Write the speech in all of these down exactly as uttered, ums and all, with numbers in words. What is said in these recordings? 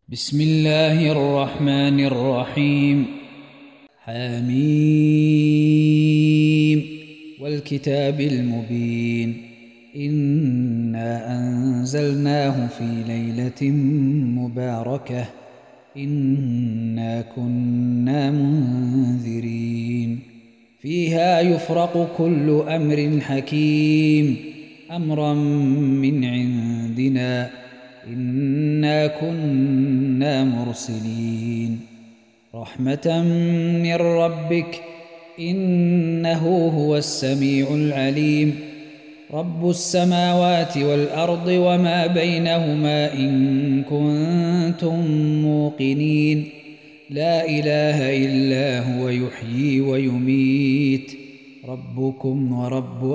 بسم الله الرحمن الرحيم. حميم والكتاب المبين. إنا أنزلناه في ليلة مباركة إنا كنا منذرين فيها يفرق كل أمر حكيم أمرا من عندنا إنا كنا مرسلين رحمة من ربك إنه هو السميع العليم رب السماوات والأرض وما بينهما إن كنتم موقنين لا إله إلا هو يحيي ويميت ربكم ورب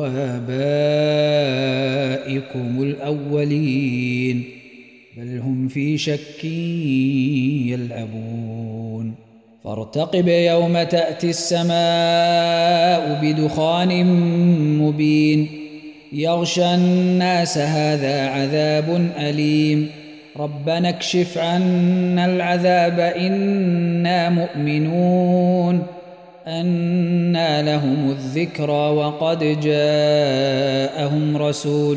آبائكم الأولين بل هم في شك يلعبون فارتقب يوم تأتي السماء بدخان مبين يغشى الناس هذا عذاب أليم ربنا اكشف عنا العذاب إنا مؤمنون أنى لهم الذكرى وقد جاءهم رسول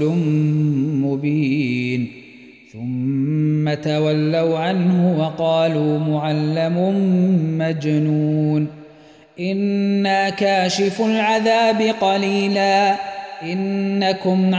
مبين ثم تولوا عنه وقالوا معلم مجنون إنا كاشف العذاب قليلا إنكم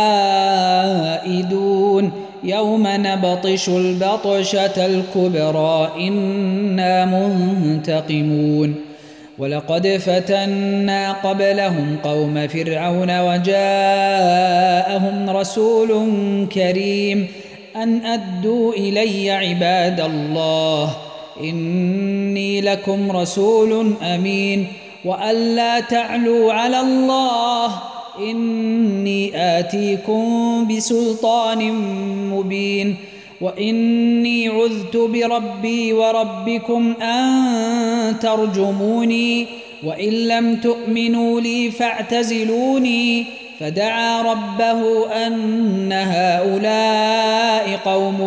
عائدون يوم نبطش البطشة الكبرى إنا منتقمون ولقد فتنا قبلهم قوم فرعون وجاءهم رسول كريم أن أدوا إلي عباد الله إني لكم رسول أمين وأن لا تعلوا على الله إني آتيكم بسلطان مبين وإني عذت بربي وربكم أن ترجموني وإن لم تؤمنوا لي فاعتزلوني فدعا ربه أن هؤلاء قوم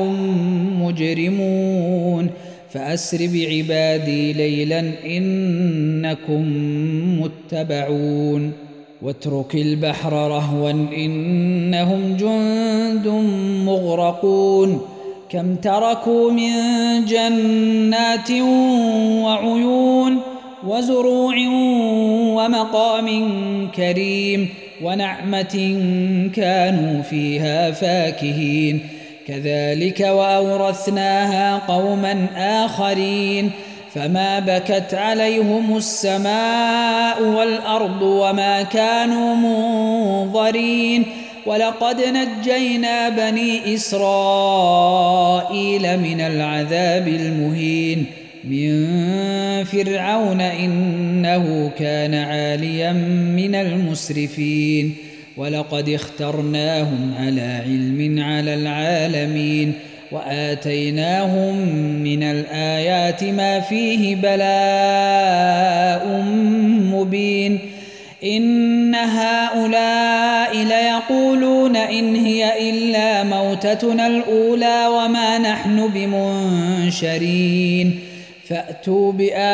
مجرمون فأسر بعبادي ليلا إنكم متبعون واترك البحر رهوا إنهم جند مغرقون كم تركوا من جنات وعيون وزروع ومقام كريم ونعمة كانوا فيها فاكهين كذلك وأورثناها قوما آخرين فما بكت عليهم السماء والأرض وما كانوا منظرين ولقد نجينا بني إسرائيل من العذاب المهين من فرعون إنه كان عاليا من المسرفين ولقد اخترناهم على علم على العالمين وآتيناهم من الآيات ما فيه بلاء مبين إن هؤلاء ليقولون إن هي إلا موتتنا الأولى وما نحن بمنشرين فأتوا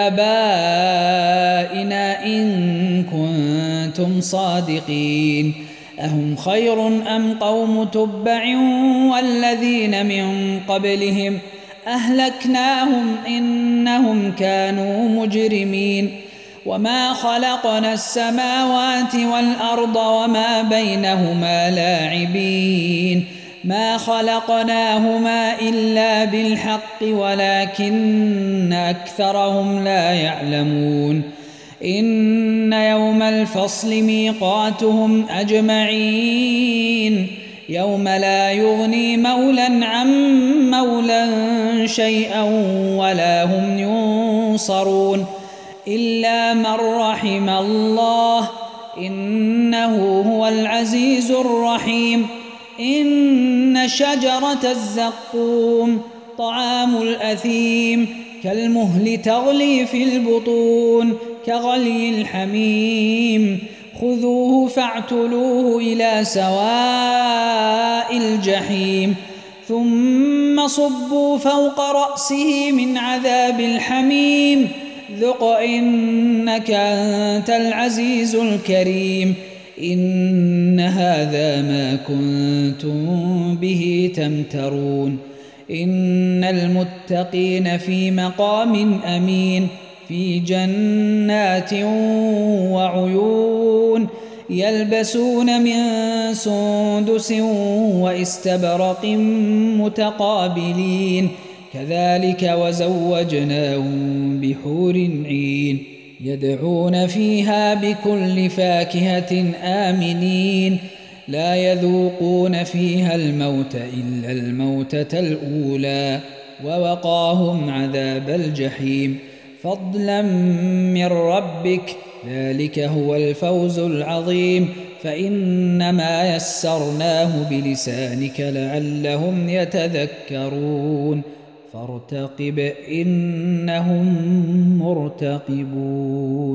بآبائنا إن كنتم صادقين أهم خير أم قوم تبع والذين من قبلهم أهلكناهم إنهم كانوا مجرمين وما خلقنا السماوات والأرض وما بينهما لاعبين ما خلقناهما إلا بالحق ولكن أكثرهم لا يعلمون إن يوم الفصل ميقاتهم أجمعين يوم لا يغني مولا عن مولا شيئا ولا هم ينصرون إلا من رحم الله إنه هو العزيز الرحيم إن شجرة الزقوم طعام الأثيم كالمهل تغلي في البطون كغلي الحميم خذوه فاعتلوه إلى سواء الجحيم ثم صبوا فوق رأسه من عذاب الحميم ذق إنك أنت العزيز الكريم إن هذا ما كنتم به تمترون إن المتقين في مقام أمين في جنات وعيون يلبسون من سندس واستبرق متقابلين كذلك وزوجناهم بحور عين يدعون فيها بكل فاكهة آمنين لا يذوقون فيها الموت إلا الموتة الأولى ووقاهم عذاب الجحيم فضلا من ربك ذلك هو الفوز العظيم فإنما يسرناه بلسانك لعلهم يتذكرون فارتقب إنهم مرتقبون.